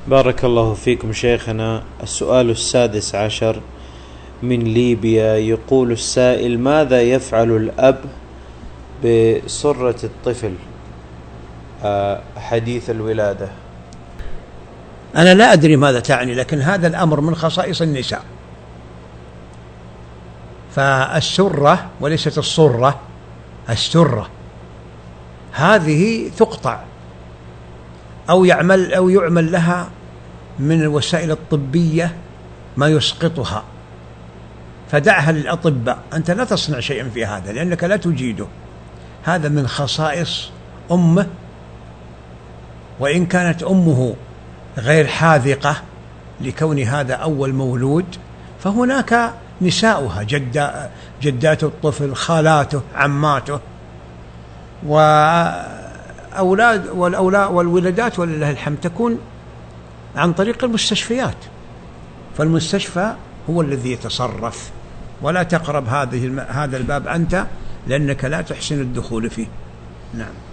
بارك الله فيكم شيخنا. السؤال السادس عشر من ليبيا، يقول السائل: ماذا يفعل الأب بسرة الطفل حديث الولادة؟ أنا لا أدري ماذا تعني، لكن هذا الأمر من خصائص النساء. فالسرة وليست الصرة، السرة هذه تقطع أو يعمل لها من الوسائل الطبية ما يسقطها، فدعها للأطباء، أنت لا تصنع شيئا في هذا لأنك لا تجيده. هذا من خصائص أمه، وإن كانت أمه غير حاذقة لكون هذا أول مولود، فهناك نساؤها، جدات الطفل، خالاته، عماته، والولادات ولله الحمد تكون عن طريق المستشفيات، فالمستشفى هو الذي يتصرف. ولا تقرب هذا الباب أنت، لأنك لا تحسن الدخول فيه. نعم.